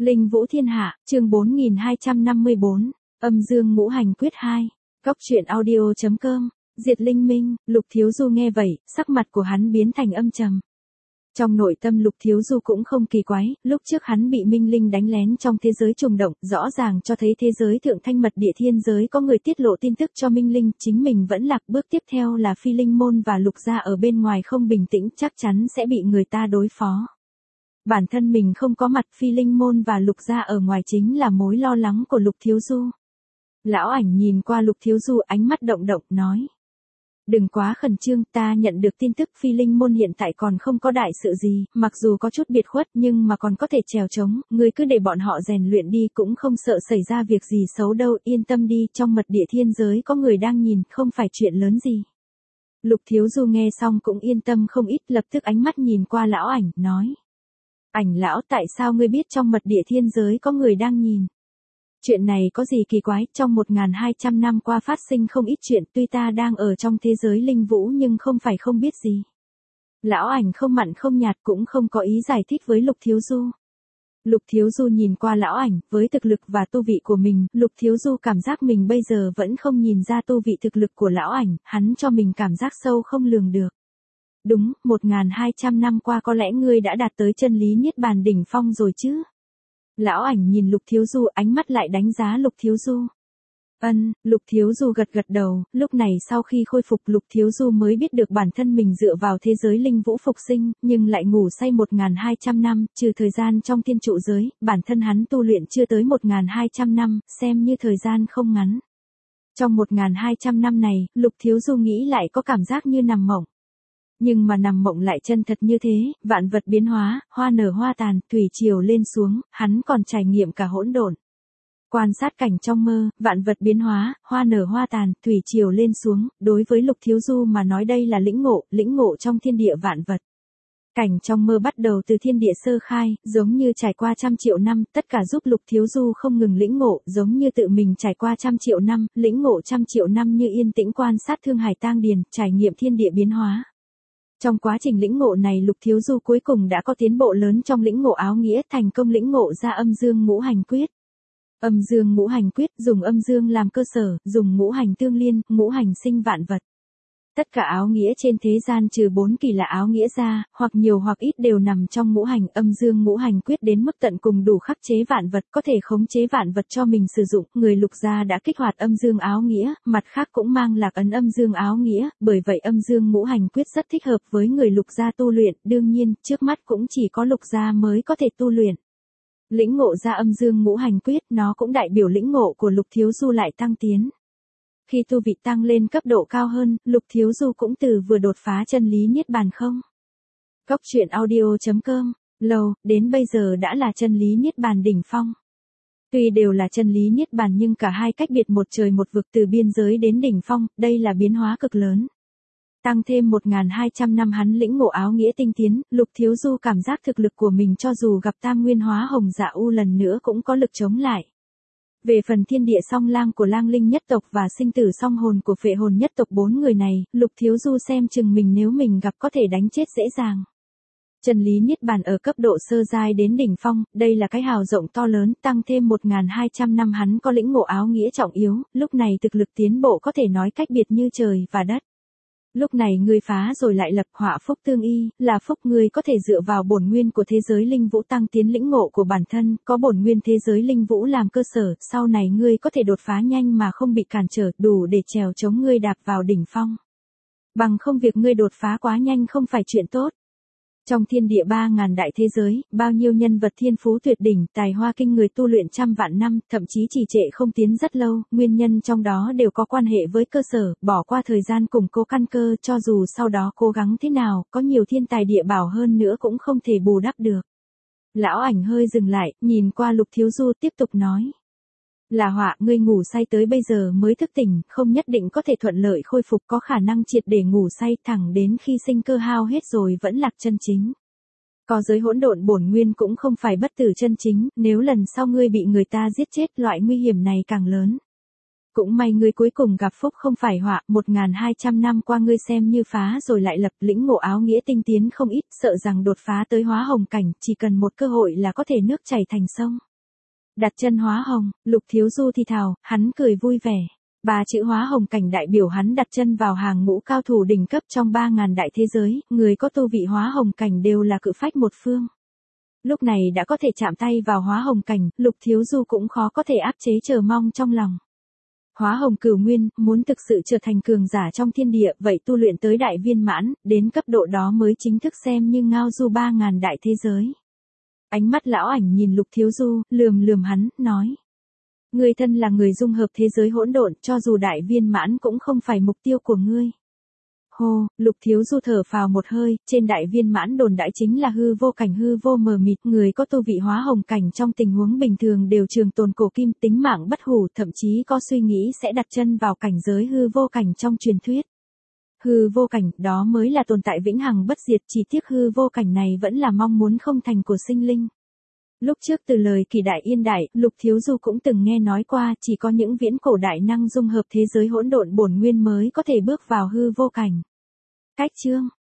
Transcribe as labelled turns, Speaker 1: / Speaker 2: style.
Speaker 1: Linh Vũ Thiên Hạ, chương 4254, Âm Dương Ngũ Hành Quyết 2. Cóc truyện audio.com. Diệt Linh Minh. Lục Thiếu Du nghe vậy, sắc mặt của hắn biến thành âm trầm. Trong nội tâm Lục Thiếu Du cũng không kỳ quái, lúc trước hắn bị Minh Linh đánh lén trong thế giới trùng động, rõ ràng cho thấy thế giới thượng thanh mật địa thiên giới có người tiết lộ tin tức cho Minh Linh, chính mình vẫn lạc. Bước tiếp theo là Phi Linh Môn và Lục gia ở bên ngoài không bình tĩnh, chắc chắn sẽ bị người ta đối phó. Bản thân mình không có mặt, Phi Linh Môn và Lục gia ở ngoài chính là mối lo lắng của Lục Thiếu Du. Lão Ảnh nhìn qua Lục Thiếu Du, ánh mắt động động, nói. Đừng quá khẩn trương, ta nhận được tin tức Phi Linh Môn hiện tại còn không có đại sự gì, mặc dù có chút biệt khuất nhưng mà còn có thể trèo trống, ngươi cứ để bọn họ rèn luyện đi, cũng không sợ xảy ra việc gì xấu đâu, yên tâm đi, trong mật địa thiên giới có người đang nhìn, không phải chuyện lớn gì. Lục Thiếu Du nghe xong cũng yên tâm không ít, lập tức ánh mắt nhìn qua Lão Ảnh, nói. Ảnh lão, tại sao ngươi biết trong mật địa thiên giới có người đang nhìn? Chuyện này có gì kỳ quái, trong 1200 năm qua phát sinh không ít chuyện, tuy ta đang ở trong thế giới linh vũ nhưng không phải không biết gì. Lão Ảnh không mặn không nhạt, cũng không có ý giải thích với Lục Thiếu Du. Lục Thiếu Du nhìn qua Lão Ảnh, với thực lực và tu vị của mình, Lục Thiếu Du cảm giác mình bây giờ vẫn không nhìn ra tu vị thực lực của Lão Ảnh, hắn cho mình cảm giác sâu không lường được. Đúng, 1200 năm qua có lẽ ngươi đã đạt tới chân lý niết bàn đỉnh phong rồi chứ? Lão Ảnh nhìn Lục Thiếu Du, ánh mắt lại đánh giá Lục Thiếu Du. Lục Thiếu Du gật gật đầu, lúc này sau khi khôi phục Lục Thiếu Du mới biết được bản thân mình dựa vào thế giới linh vũ phục sinh, nhưng lại ngủ say 1200 năm, trừ thời gian trong thiên trụ giới, bản thân hắn tu luyện chưa tới 1200 năm, xem như thời gian không ngắn. Trong 1200 năm này, Lục Thiếu Du nghĩ lại có cảm giác như nằm mộng. Nhưng mà nằm mộng lại chân thật như thế, vạn vật biến hóa, hoa nở hoa tàn, thủy triều lên xuống, hắn còn trải nghiệm cả hỗn độn. Quan sát cảnh trong mơ, vạn vật biến hóa, hoa nở hoa tàn, thủy triều lên xuống, đối với Lục Thiếu Du mà nói đây là lĩnh ngộ trong thiên địa vạn vật. Cảnh trong mơ bắt đầu từ thiên địa sơ khai, giống như trải qua 100 triệu năm, tất cả giúp Lục Thiếu Du không ngừng lĩnh ngộ, giống như tự mình trải qua 100 triệu năm, lĩnh ngộ 100 triệu năm như yên tĩnh quan sát thương hải tang điền, trải nghiệm thiên địa biến hóa. Trong quá trình lĩnh ngộ này Lục Thiếu Du cuối cùng đã có tiến bộ lớn trong lĩnh ngộ áo nghĩa, thành công lĩnh ngộ ra âm dương ngũ hành quyết. Âm dương ngũ hành quyết, dùng âm dương làm cơ sở, dùng ngũ hành tương liên, ngũ hành sinh vạn vật. Tất cả áo nghĩa trên thế gian trừ 4 kỳ lạ áo nghĩa ra, hoặc nhiều hoặc ít đều nằm trong ngũ hành. Âm dương ngũ hành quyết đến mức tận cùng đủ khắc chế vạn vật, có thể khống chế vạn vật cho mình sử dụng. Người Lục gia đã kích hoạt âm dương áo nghĩa, mặt khác cũng mang lạc ấn âm dương áo nghĩa, bởi vậy âm dương ngũ hành quyết rất thích hợp với người Lục gia tu luyện, đương nhiên, trước mắt cũng chỉ có Lục gia mới có thể tu luyện. Lĩnh ngộ ra âm dương ngũ hành quyết, nó cũng đại biểu lĩnh ngộ của Lục Thiếu Du lại tăng tiến. Khi tu vị tăng lên cấp độ cao hơn, Lục Thiếu Du cũng từ vừa đột phá chân lý niết bàn không. Cóc truyện audio.com, lâu, đến bây giờ đã là chân lý niết bàn đỉnh phong. Tuy đều là chân lý niết bàn nhưng cả hai cách biệt một trời một vực, từ biên giới đến đỉnh phong, đây là biến hóa cực lớn. Tăng thêm 1200 năm hắn lĩnh ngộ áo nghĩa tinh tiến, Lục Thiếu Du cảm giác thực lực của mình cho dù gặp tam nguyên hóa hồng dạ u lần nữa cũng có lực chống lại. Về phần thiên địa song lang của lang linh nhất tộc và sinh tử song hồn của phệ hồn nhất tộc, 4 người này, Lục Thiếu Du xem chừng mình nếu mình gặp có thể đánh chết dễ dàng. Chân lý niết bàn ở cấp độ sơ giai đến đỉnh phong, đây là cái hào rộng to lớn, tăng thêm 1200 năm hắn có lĩnh ngộ áo nghĩa trọng yếu, lúc này thực lực tiến bộ có thể nói cách biệt như trời và đất. Lúc này ngươi phá rồi lại lập, họa phúc tương y, là phúc ngươi có thể dựa vào bổn nguyên của thế giới linh vũ tăng tiến lĩnh ngộ của bản thân, có bổn nguyên thế giới linh vũ làm cơ sở, sau này ngươi có thể đột phá nhanh mà không bị cản trở, đủ để trèo chống ngươi đạp vào đỉnh phong. Bằng không việc ngươi đột phá quá nhanh không phải chuyện tốt. Trong thiên địa 3000 đại thế giới, bao nhiêu nhân vật thiên phú tuyệt đỉnh, tài hoa kinh người tu luyện trăm vạn năm, thậm chí trì trệ không tiến rất lâu, nguyên nhân trong đó đều có quan hệ với cơ sở, bỏ qua thời gian củng cố căn cơ, cho dù sau đó cố gắng thế nào, có nhiều thiên tài địa bảo hơn nữa cũng không thể bù đắp được. Lão Ảnh hơi dừng lại, nhìn qua Lục Thiếu Du tiếp tục nói. Là họa, ngươi ngủ say tới bây giờ mới thức tỉnh, không nhất định có thể thuận lợi khôi phục, có khả năng triệt để ngủ say thẳng đến khi sinh cơ hao hết rồi vẫn lạc chân chính. Có giới hỗn độn bổn nguyên cũng không phải bất tử chân chính, nếu lần sau ngươi bị người ta giết chết, loại nguy hiểm này càng lớn. Cũng may ngươi cuối cùng gặp phúc không phải họa, 1200 năm qua ngươi xem như phá rồi lại lập, lĩnh ngộ áo nghĩa tinh tiến không ít, sợ rằng đột phá tới hóa hồng cảnh, chỉ cần một cơ hội là có thể nước chảy thành sông. Đặt chân hóa hồng, Lục Thiếu Du thì thào, hắn cười vui vẻ. Ba chữ hóa hồng cảnh đại biểu hắn đặt chân vào hàng ngũ cao thủ đỉnh cấp trong 3.000 đại thế giới, người có tu vị hóa hồng cảnh đều là cự phách một phương. Lúc này đã có thể chạm tay vào hóa hồng cảnh, Lục Thiếu Du cũng khó có thể áp chế chờ mong trong lòng. Hóa hồng cửu nguyên, muốn thực sự trở thành cường giả trong thiên địa, vậy tu luyện tới đại viên mãn, đến cấp độ đó mới chính thức xem như ngao du 3.000 đại thế giới. Ánh mắt lão ảnh nhìn Lục Thiếu Du, lườm hắn, nói. Ngươi thân là người dung hợp thế giới hỗn độn, cho dù đại viên mãn cũng không phải mục tiêu của ngươi. Hô, Lục Thiếu Du thở phào một hơi, trên đại viên mãn đồn đại chính là hư vô cảnh hư vô mờ mịt, người có tu vị hóa hồng cảnh trong tình huống bình thường đều trường tồn cổ kim, tính mạng bất hủ, thậm chí có suy nghĩ sẽ đặt chân vào cảnh giới hư vô cảnh trong truyền thuyết. Hư vô cảnh, đó mới là tồn tại vĩnh hằng bất diệt, chỉ tiếc hư vô cảnh này vẫn là mong muốn không thành của sinh linh. Lúc trước từ lời Kỳ Đại Yên Đại, Lục Thiếu Du cũng từng nghe nói qua, chỉ có những viễn cổ đại năng dung hợp thế giới hỗn độn bổn nguyên mới có thể bước vào hư vô cảnh. Cách chương